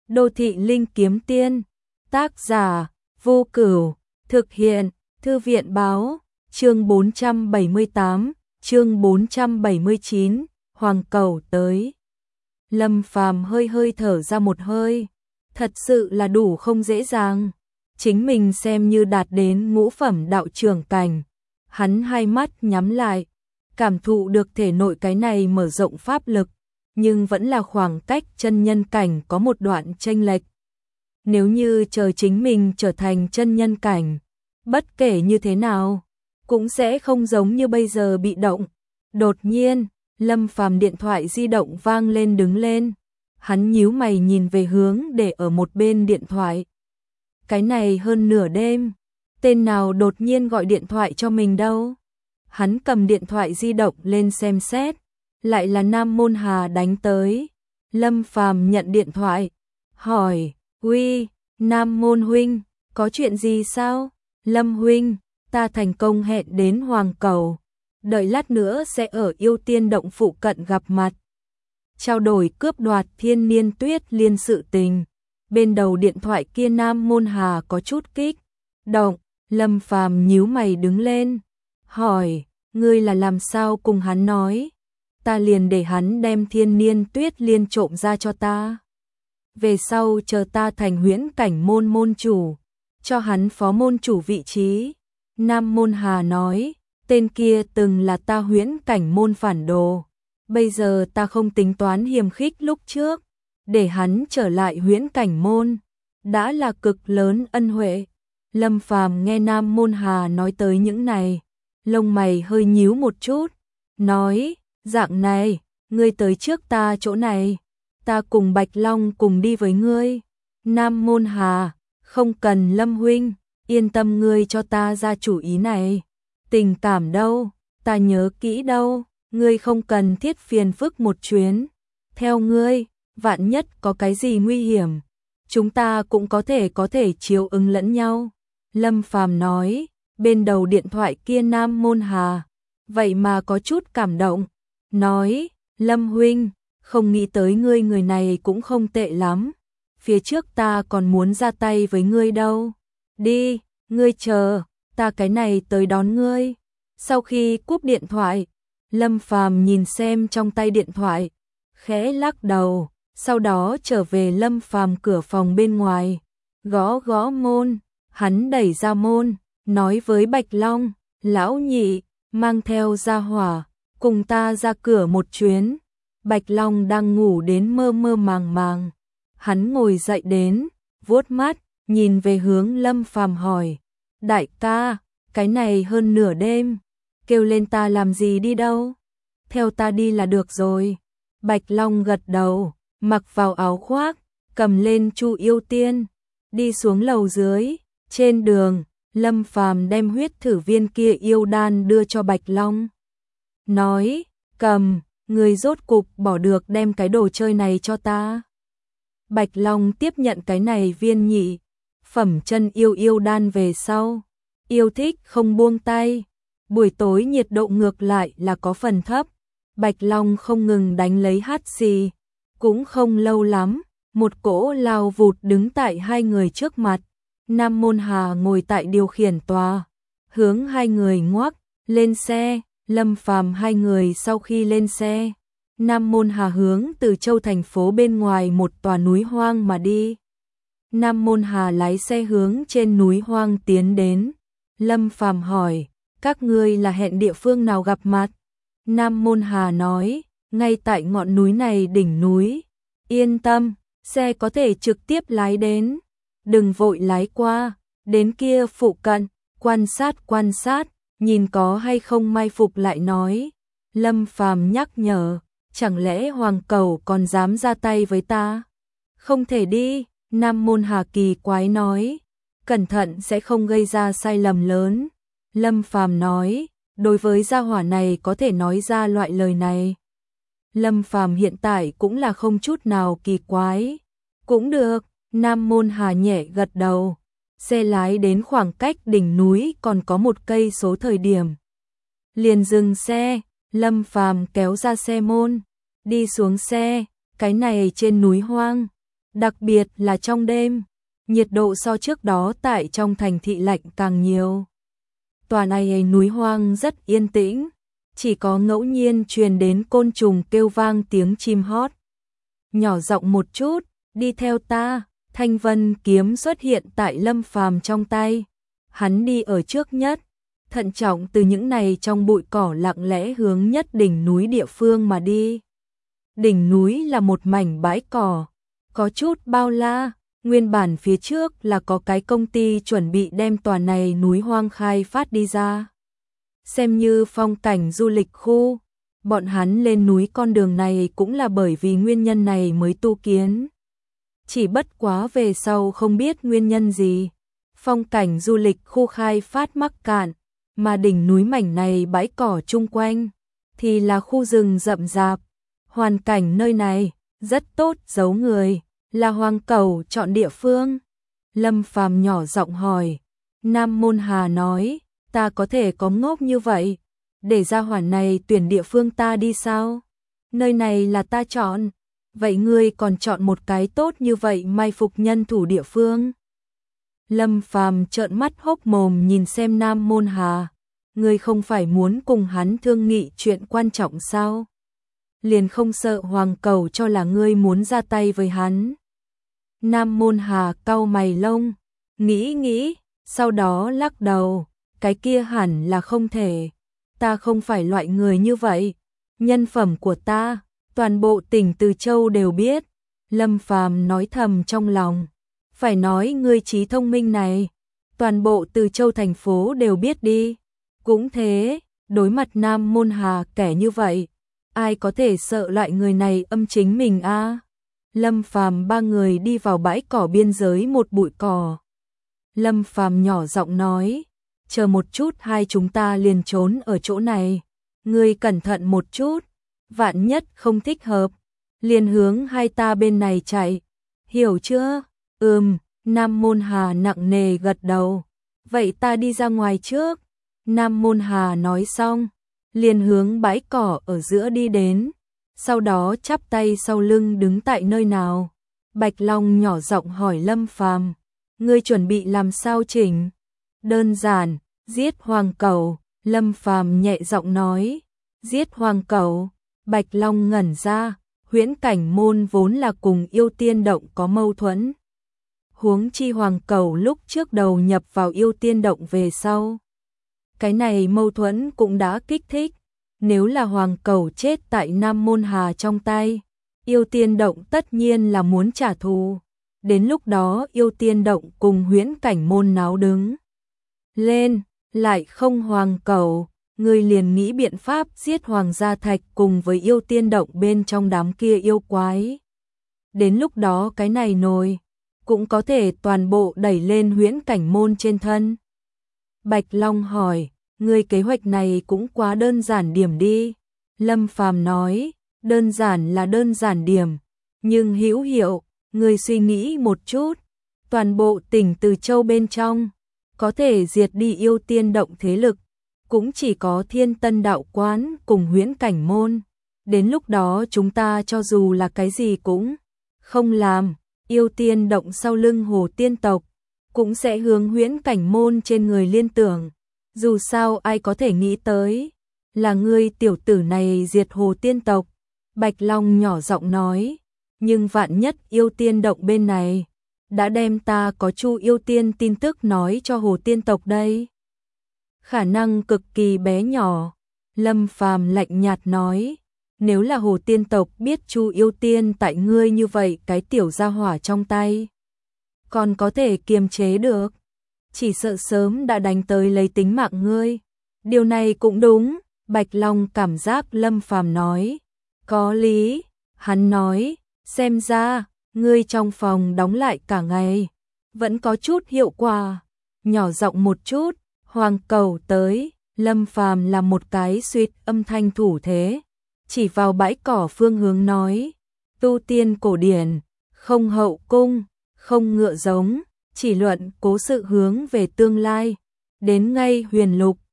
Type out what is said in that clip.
Đô thị linh kiếm tiên, tác giả Vô Cửu, thực hiện Thư viện báo, chương 478, chương 479, Hoàng Cẩu tới. Lâm Phàm hơi hơi thở ra một hơi, thật sự là đủ không dễ dàng, chính mình xem như đạt đến ngũ phẩm đạo trưởng cảnh. Hắn hai mắt nhắm lại, cảm thụ được thể nội cái này mở rộng pháp lực, nhưng vẫn là khoảng cách chân nhân cảnh có một đoạn chênh lệch. Nếu như chờ chính mình trở thành chân nhân cảnh, bất kể như thế nào, cũng sẽ không giống như bây giờ bị động. Đột nhiên, Lâm Phàm điện thoại di động vang lên đứng lên. Hắn nhíu mày nhìn về hướng để ở một bên điện thoại. Cái này hơn nửa đêm, tên nào đột nhiên gọi điện thoại cho mình đâu. Hắn cầm điện thoại di động lên xem xét, lại là Nam Môn Hà đánh tới. Lâm Phàm nhận điện thoại, hỏi, uy, Nam Môn huynh, có chuyện gì sao? Lâm huynh, ta thành công hẹn đến Hoàng Cẩu, đợi lát nữa sẽ ở Yêu Tiên Động phụ cận gặp mặt. Trao đổi cướp đoạt Thiên Niên Tuyết Liên sự tình. Bên đầu điện thoại kia Nam Môn Hà có chút kích động. Lâm Phàm nhíu mày đứng lên, hỏi, ngươi là làm sao cùng hắn nói? Ta liền để hắn đem Thiên Niên Tuyết Liên trộm ra cho ta. Về sau chờ ta thành huyễn cảnh môn môn chủ, cho hắn phó môn chủ vị trí. Nam Môn Hà nói, tên kia từng là ta huyễn cảnh môn phản đồ. Bây giờ ta không tính toán hiềm khích lúc trước, để hắn trở lại huyễn cảnh môn, đã là cực lớn ân huệ. Lâm Phàm nghe Nam Môn Hà nói tới những này, lông mày hơi nhíu một chút, nói, dạng này, ngươi tới trước ta chỗ này, ta cùng Bạch Long cùng đi với ngươi. Nam Môn Hà, không cần Lâm huynh, yên tâm, ngươi cho ta ra chủ ý này. Tình cảm đâu, ta nhớ kỹ đâu, ngươi không cần thiết phiền phức một chuyến. Theo ngươi, vạn nhất có cái gì nguy hiểm, chúng ta cũng có thể chiếu ứng lẫn nhau. Lâm Phàm nói, bên đầu điện thoại kia Nam Môn Hà, vậy mà có chút cảm động, nói, Lâm huynh, không nghĩ tới ngươi người này cũng không tệ lắm, phía trước ta còn muốn ra tay với ngươi đâu. Đi, ngươi chờ, ta cái này tới đón ngươi. Sau khi cúp điện thoại, Lâm Phàm nhìn xem trong tay điện thoại, khẽ lắc đầu, sau đó trở về Lâm Phàm cửa phòng bên ngoài, gõ gõ môn. Hắn đẩy ra môn, nói với Bạch Long, lão nhị, mang theo gia hỏa, cùng ta ra cửa một chuyến. Bạch Long đang ngủ đến mơ mơ màng màng. Hắn ngồi dậy đến, vuốt mắt, nhìn về hướng Lâm Phàm hỏi, đại ca, cái này hơn nửa đêm, kêu lên ta làm gì đi đâu? Theo ta đi là được rồi. Bạch Long gật đầu, mặc vào áo khoác, cầm lên Chu Yêu Tiên, đi xuống lầu dưới. Trên đường, Lâm Phàm đem huyết thử viên kia yêu đan đưa cho Bạch Long. Nói, cầm, người rốt cục bỏ được đem cái đồ chơi này cho ta. Bạch Long tiếp nhận cái này viên nhị phẩm chân yêu đan về sau, yêu thích không buông tay. Buổi tối nhiệt độ ngược lại là có phần thấp. Bạch Long không ngừng đánh lấy hắt xì. Cũng không lâu lắm, một cỗ lao vụt đứng tại hai người trước mặt. Nam Môn Hà ngồi tại điều khiển tòa, hướng hai người ngoắc, lên xe. Lâm Phàm hai người sau khi lên xe, Nam Môn Hà hướng Từ Châu thành phố bên ngoài một tòa núi hoang mà đi. Nam Môn Hà lái xe hướng trên núi hoang tiến đến. Lâm Phàm hỏi, các ngươi là hẹn địa phương nào gặp mặt? Nam Môn Hà nói, ngay tại ngọn núi này đỉnh núi. Yên tâm, xe có thể trực tiếp lái đến. Đừng vội lái qua, đến kia phụ cận, quan sát, nhìn có hay không mai phục lại nói. Lâm Phàm nhắc nhở, chẳng lẽ Hoàng Cẩu còn dám ra tay với ta? Không thể đi. Nam Môn Hà kỳ quái nói, cẩn thận sẽ không gây ra sai lầm lớn. Lâm Phàm nói, đối với gia hỏa này có thể nói ra loại lời này. Lâm Phàm hiện tại cũng là không chút nào kỳ quái. Cũng được. Nam Môn Hà nhẹ gật đầu. Xe lái đến khoảng cách đỉnh núi còn có 1 cây số thời điểm, liền dừng xe. Lâm Phàm kéo ra xe môn, đi xuống xe. Cái này trên núi hoang, Đặc biệt là trong đêm, nhiệt độ so trước đó tại trong thành thị lạnh càng nhiều. Tòa này núi hoang rất yên tĩnh, chỉ có ngẫu nhiên truyền đến côn trùng kêu vang tiếng chim hót. Nhỏ giọng một chút, đi theo ta. Thanh vân kiếm xuất hiện tại Lâm Phàm trong tay. Hắn đi ở trước nhất, thận trọng từ những này trong bụi cỏ lặng lẽ hướng nhất đỉnh núi địa phương mà đi. Đỉnh núi là một mảnh bãi cỏ, có chút bao la, nguyên bản phía trước là có cái công ty chuẩn bị đem tòa này núi hoang khai phát đi ra. Xem như phong cảnh du lịch khu, bọn hắn lên núi con đường này cũng là bởi vì nguyên nhân này mới tu kiến. Chỉ bất quá về sau không biết nguyên nhân gì, phong cảnh du lịch khu khai phát mắc cạn, mà đỉnh núi mảnh này bãi cỏ chung quanh thì là khu rừng rậm rạp. Hoàn cảnh nơi này rất tốt giấu người, là Hoàng Cẩu chọn địa phương. Lâm Phàm nhỏ giọng hỏi. Nam Môn Hà nói, ta có thể có ngốc như vậy, để gia hỏa này tuyển địa phương ta đi sao? Nơi này là ta chọn, vậy ngươi còn chọn một cái tốt như vậy mai phục nhân thủ địa phương? Lâm Phàm trợn mắt hốc mồm nhìn xem Nam Môn Hà, ngươi không phải muốn cùng hắn thương nghị chuyện quan trọng sao? Liền không sợ Hoàng Cẩu cho là ngươi muốn ra tay với hắn? Nam Môn Hà cau mày lông, nghĩ, sau đó lắc đầu, cái kia hẳn là không thể, ta không phải loại người như vậy, nhân phẩm của ta, toàn bộ tỉnh Từ Châu đều biết. Lâm Phàm nói thầm trong lòng, phải nói ngươi trí thông minh này, toàn bộ Từ Châu thành phố đều biết đi. Cũng thế, đối mặt Nam Môn Hà kẻ như vậy, ai có thể sợ loại người này âm chính mình a? Lâm Phàm ba người đi vào bãi cỏ biên giới một bụi cỏ. Lâm Phàm nhỏ giọng nói, chờ một chút hai chúng ta liền trốn ở chỗ này, ngươi cẩn thận một chút, vạn nhất không thích hợp, liền hướng hai ta bên này chạy, hiểu chưa? Nam Môn Hà nặng nề gật đầu, vậy ta đi ra ngoài trước. Nam Môn Hà nói xong, liền hướng bãi cỏ ở giữa đi đến, sau đó chắp tay sau lưng đứng tại nơi nào. Bạch Long nhỏ giọng hỏi Lâm Phàm, ngươi chuẩn bị làm sao chỉnh? Đơn giản, giết Hoàng Cẩu. Lâm Phàm nhẹ giọng nói, giết Hoàng Cẩu. Bạch Long ngẩn ra, Huyễn Cảnh Môn vốn là cùng Yêu Tiên Động có mâu thuẫn. Huống chi Hoàng Cẩu lúc trước đầu nhập vào Yêu Tiên Động về sau, cái này mâu thuẫn cũng đã kích thích. Nếu là Hoàng Cẩu chết tại Nam Môn Hà trong tay, Yêu Tiên Động tất nhiên là muốn trả thù. Đến lúc đó Yêu Tiên Động cùng Huyễn Cảnh Môn náo đứng lên, lại không Hoàng Cẩu, người liền nghĩ biện pháp giết Hoàng Gia Thạch cùng với Yêu Tiên Động bên trong đám kia yêu quái. Đến lúc đó cái này nồi cũng có thể toàn bộ đẩy lên Huyễn Cảnh Môn trên thân. Bạch Long hỏi, người kế hoạch này cũng quá đơn giản điểm đi. Lâm Phàm nói, đơn giản là đơn giản điểm, nhưng hữu hiệu. Người suy nghĩ một chút, toàn bộ tỉnh Từ Châu bên trong, có thể diệt đi Yêu Tiên Động thế lực, cũng chỉ có Thiên Tân Đạo Quán cùng Huyễn Cảnh Môn. Đến lúc đó chúng ta cho dù là cái gì cũng không làm, Yêu Tiên Động sau lưng Hồ Tiên Tộc cũng sẽ hướng Huyễn Cảnh Môn trên người liên tưởng. Dù sao ai có thể nghĩ tới là ngươi tiểu tử này diệt Hồ Tiên Tộc. Bạch Long nhỏ giọng nói, nhưng vạn nhất Yêu Tiên Động bên này đã đem ta có Chu Yêu Tiên tin tức nói cho Hồ Tiên Tộc đây. Khả năng cực kỳ bé nhỏ. Lâm Phàm lạnh nhạt nói, nếu là Hồ Tiên Tộc biết Chu Yêu Tiên tại ngươi như vậy cái tiểu gia hỏa trong tay, còn có thể kiềm chế được, chỉ sợ sớm đã đánh tới lấy tính mạng ngươi. Điều này cũng đúng. Bạch Long cảm giác Lâm Phàm nói có lý. Hắn nói, xem ra ngươi trong phòng đóng lại cả ngày vẫn có chút hiệu quả. Nhỏ giọng một chút, Hoàng Cẩu tới. Lâm Phàm là một cái suýt âm thanh thủ thế, chỉ vào bãi cỏ phương hướng nói, tu tiên cổ điển, không hậu cung, không ngựa giống, chỉ luận cố sự hướng về tương lai, đến ngay huyền lục.